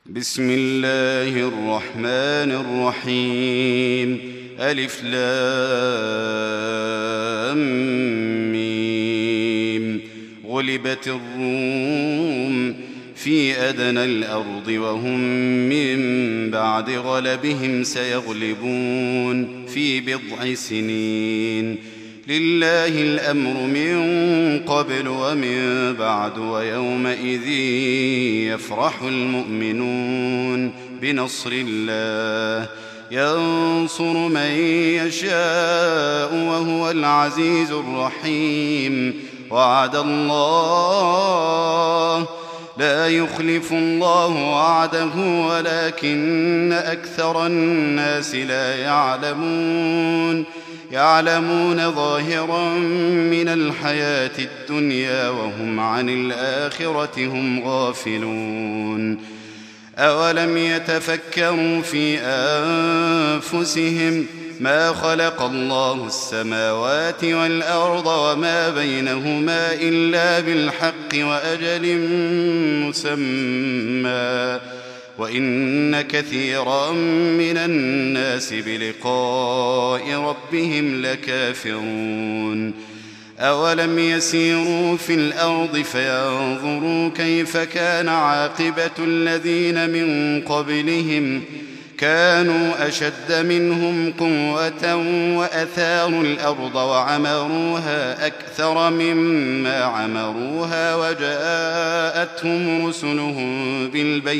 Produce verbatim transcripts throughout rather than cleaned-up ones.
بسم الله الرحمن الرحيم. ألف لام ميم. غلبت الروم في أدنى الأرض وهم من بعد غلبهم سيغلبون في بضع سنين. لله الأمر من قبل ومن بعد ويومئذ يفرح المؤمنون بنصر الله ينصر من يشاء وهو العزيز الرحيم. وعد الله لا يخلف الله وعده ولكن أكثر الناس لا يعلمون يعلمون ظاهرا من الحياة الدنيا وهم عن الآخرة هم غافلون. أولم يتفكروا في أنفسهم ما خلق الله السماوات والأرض وما بينهما إلا بالحق وأجل مسمى وإن كثيرا من الناس بلقاء ربهم لكافرون. أولم يسيروا في الأرض فينظروا كيف كان عاقبة الذين من قبلهم كانوا أشد منهم قوة وأثاروا الأرض وعمروها أكثر مما عمروها وجاءتهم رسلهم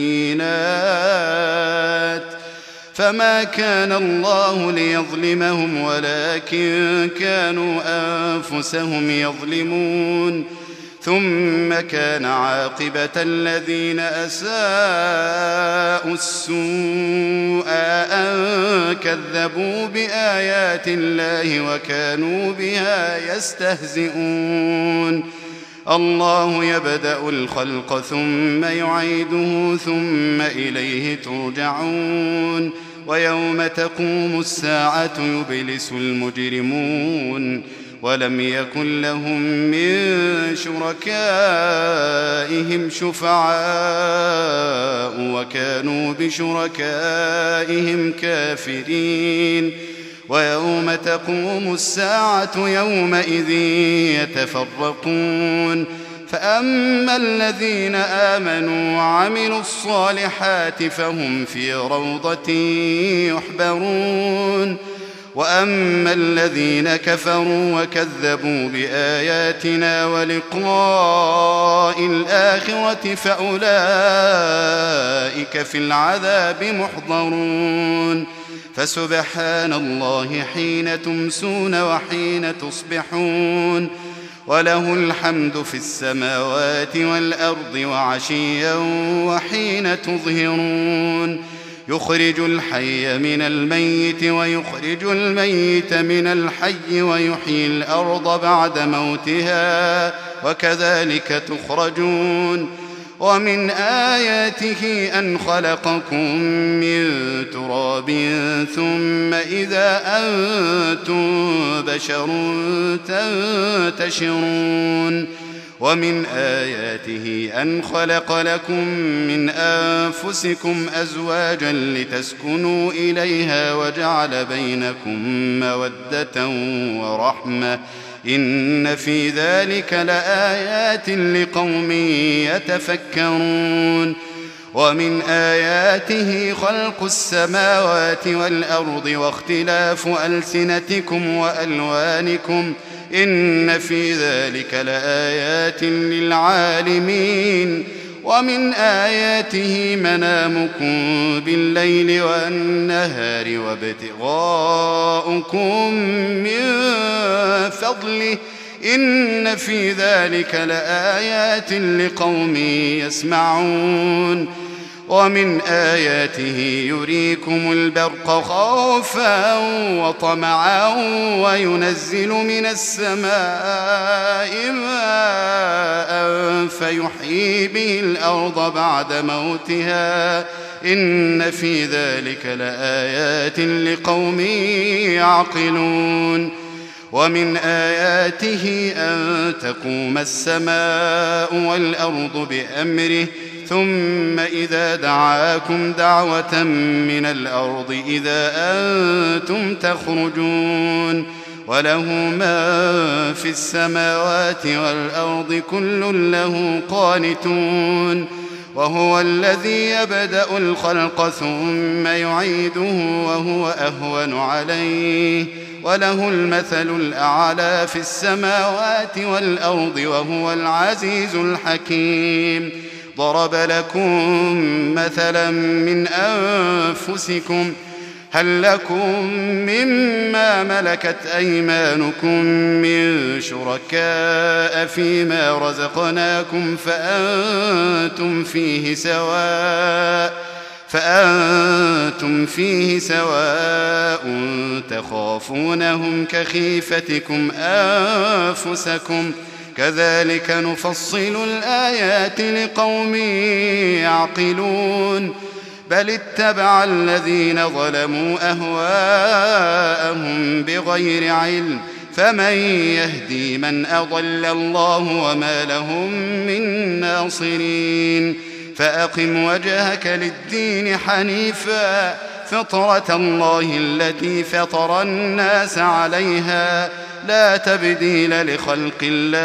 بالبينات فما كان الله ليظلمهم ولكن كانوا أنفسهم يظلمون. ثم كان عاقبة الذين أساءوا السوء أن كذبوا بآيات الله وكانوا بها يستهزئون. الله يبدأ الخلق ثم يعيده ثم إليه ترجعون. ويوم تقوم الساعة يبلس المجرمون ولم يكن لهم من شركائهم شفعاء وكانوا بشركائهم كافرين. ويوم تقوم الساعة يومئذ يتفرقون فأما الذين آمنوا وعملوا الصالحات فهم في روضة يحبرون. وأما الذين كفروا وكذبوا بآياتنا ولقاء الآخرة فأولئك في العذاب محضرون. فسبحان الله حين تمسون وحين تصبحون وله الحمد في السماوات والأرض وعشيا وحين تظهرون. يخرج الحي من الميت ويخرج الميت من الحي ويحيي الأرض بعد موتها وكذلك تخرجون. ومن آياته أن خلقكم من تراب ثم إذا أنتم بشر تنتشرون. ومن آياته أن خلق لكم من أنفسكم أزواجا لتسكنوا إليها وجعل بينكم مودة ورحمة إن في ذلك لآيات لقوم يتفكرون. ومن آياته خلق السماوات والأرض واختلاف ألسنتكم وألوانكم إن في ذلك لآيات للعالمين. ومن آياته منامكم بالليل والنهار وابتغاؤكم من فضله إن في ذلك لآيات لقوم يسمعون. ومن آياته يريكم البرق خوفا وطمعا وينزل من السماء ماء فيحيي به الأرض بعد موتها إن في ذلك لآيات لقوم يعقلون. ومن آياته أن تقوم السماء والأرض بأمره ثم إذا دعاكم دعوة من الأرض إذا أنتم تخرجون وله ما في السماوات والأرض كل له قانتون وهو الذي يبدأ الخلق ثم يعيده وهو أهون عليه وله المثل الأعلى في السماوات والأرض وهو العزيز الحكيم ضرب لكم مثلا من أنفسكم هل لكم مما ملكت أيمانكم من شركاء فيما رزقناكم فأنتم فيه سواء فأنتم فيه سواء تخافونهم كخيفتكم أنفسكم كذلك نفصل الآيات لقوم يعقلون بل اتبع الذين ظلموا أهواءهم بغير علم فمن يهدي من أضل الله وما لهم من ناصرين فأقم وجهك للدين حنيفا فطرة الله التي فطر الناس عليها لا تبديل لخلق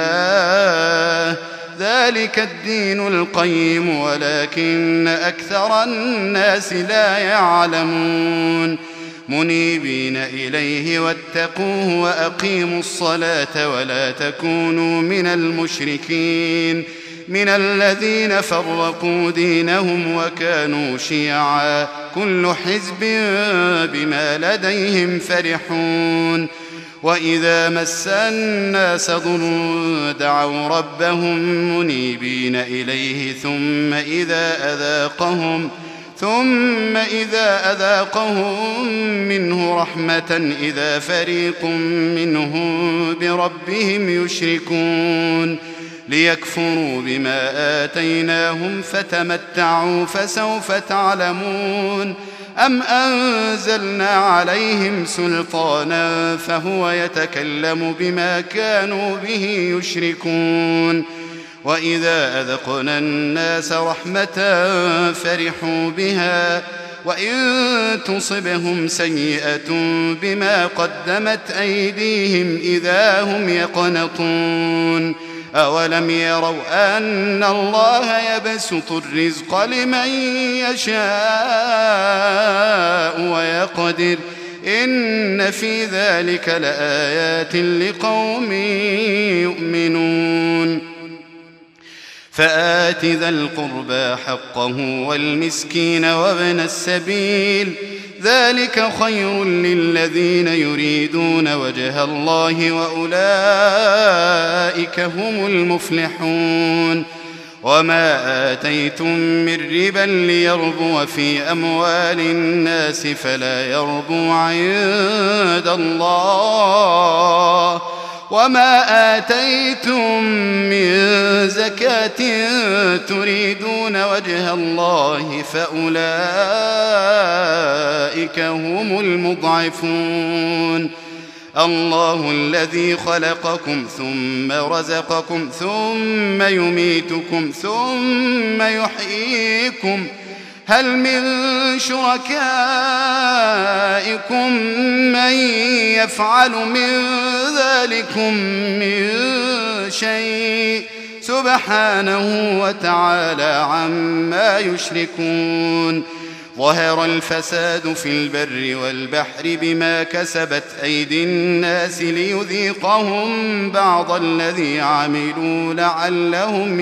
الله ذلك الدين القيم ولكن أكثر الناس لا يعلمون منيبين إليه واتقوه وأقيموا الصلاة ولا تكونوا من المشركين من الذين فرقوا دينهم وكانوا شيعا كل حزب بما لديهم فرحون وإذا مس الناس ضر دعوا ربهم منيبين إليه ثم إذا أذاقهم ثم إذا أذاقهم منه رحمة إذا فريق منهم بربهم يشركون ليكفروا بما آتيناهم فتمتعوا فسوف تعلمون أم أنزلنا عليهم سلطانا فهو يتكلم بما كانوا به يشركون وإذا أذقنا الناس رحمة فرحوا بها وإن تصبهم سيئة بما قدمت أيديهم إذا هم يقنطون أولم يروا أن الله يبسط الرزق لمن يشاء ويقدر إن في ذلك لآيات لقوم يؤمنون فآت ذا القربى حقه والمسكين وابن السبيل ذلك خير للذين يريدون وجه الله وأولئك هم المفلحون وما آتيتم من ربا ليربو في أموال الناس فلا يربو عند الله وما آتيتم من زكاة تريدون وجه الله فأولئك هم المضعفون الله الذي خلقكم ثم رزقكم ثم يميتكم ثم يحييكم هل من شركائكم من يفعل من ذلكم من شيء سبحانه وتعالى عما يشركون ظهر الفساد في البر والبحر بما كسبت أيدي الناس ليذيقهم بعض الذي عملوا لعلهم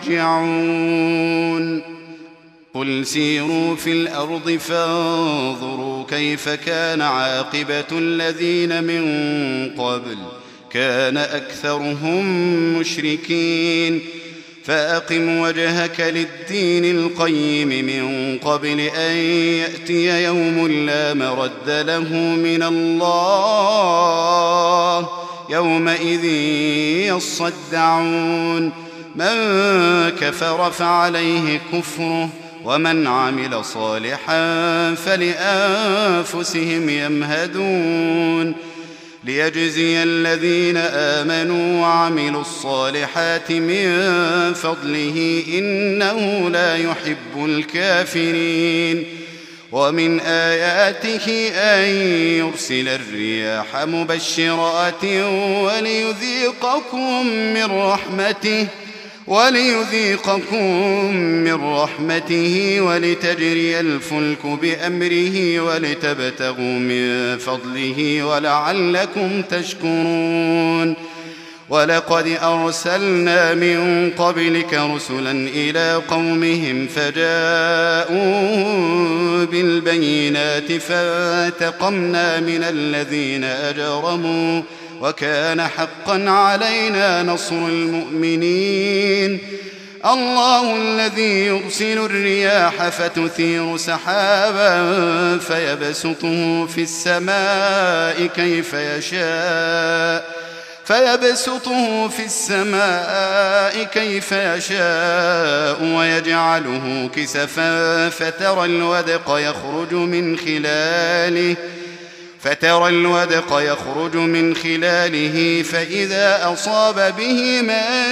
يرجعون قل سيروا في الأرض فانظروا كيف كان عاقبة الذين من قبل كان أكثرهم مشركين فأقم وجهك للدين القيم من قبل أن يأتي يوم لا مرد له من الله يومئذ يصدعون من كفر فعليه كفره ومن عمل صالحا فلأنفسهم يمهدون ليجزي الذين آمنوا وعملوا الصالحات من فضله إنه لا يحب الكافرين. ومن آياته أن يرسل الرياح مبشرات وليذيقكم من رحمته وليذيقكم من رحمته ولتجري الفلك بأمره ولتبتغوا من فضله ولعلكم تشكرون. ولقد أرسلنا من قبلك رسلا إلى قومهم فجاءوا بالبينات فانتقمنا من الذين أجرموا وكان حقا علينا نصر المؤمنين. الله الذي يرسل الرياح فتثير سحابا فيبسطه في السماء كيف يشاء فيبسطه في السماء كيف يشاء ويجعله كسفا فترى الودق يخرج من خلاله فترى الودق يخرج من خلاله فإذا أصاب به من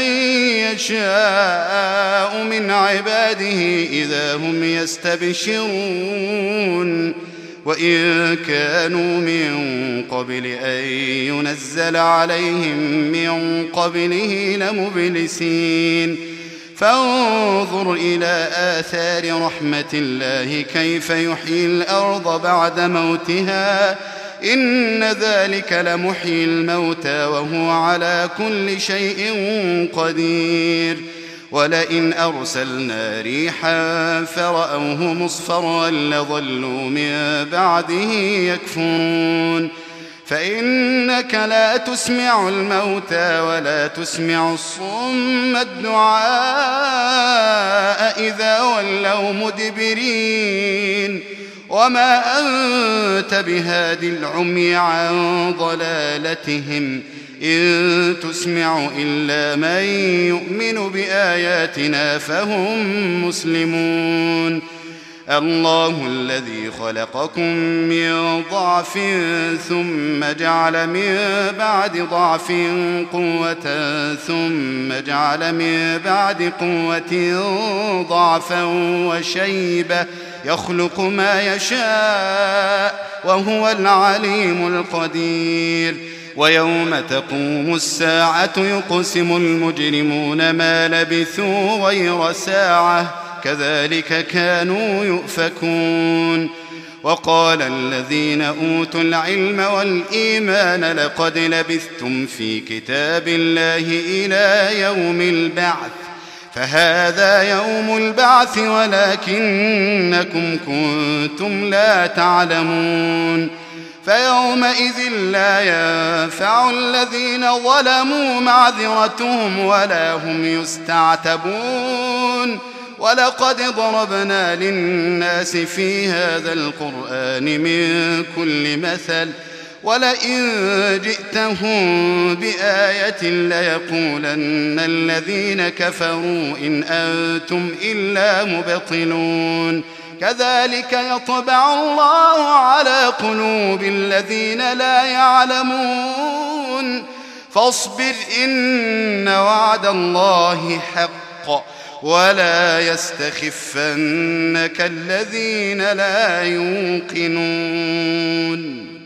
يشاء من عباده إذا هم يستبشرون. وإن كانوا من قبل أن ينزل عليهم من قبله لمبلسين. فانظر إلى آثار رحمة الله كيف يحيي الأرض بعد موتها إن ذلك لمحيي الموتى وهو على كل شيء قدير. ولئن أرسلنا ريحا فرأوه مصفرا لظلوا من بعده يكفرون. فإنك لا تسمع الموتى ولا تسمع الصم الدعاء إذا ولوا مدبرين. وما أنت بهاد العمي عن ضلالتهم إن تسمع إلا من يؤمن بآياتنا فهم مسلمون. الله الذي خلقكم من ضعف ثم جعل من بعد ضعف قوة ثم جعل من بعد قوة ضعفا وشيبة يخلق ما يشاء وهو العليم القدير. ويوم تقوم الساعة يقسم المجرمون ما لبثوا غير ساعة كذلك كانوا يؤفكون. وقال الذين أوتوا العلم والإيمان لقد لبثتم في كتاب الله إلى يوم البعث فهذا يوم البعث ولكنكم كنتم لا تعلمون. فيومئذ لا ينفع الذين ظلموا معذرتهم ولا هم يستعتبون. ولقد ضربنا للناس في هذا القرآن من كل مثل ولئن جئتهم بآية ليقولن الذين كفروا إن أنتم إلا مبطلون. كذلك يطبع الله على قلوب الذين لا يعلمون. فاصبر إن وعد الله حق ولا يستخفنك الذين لا يوقنون.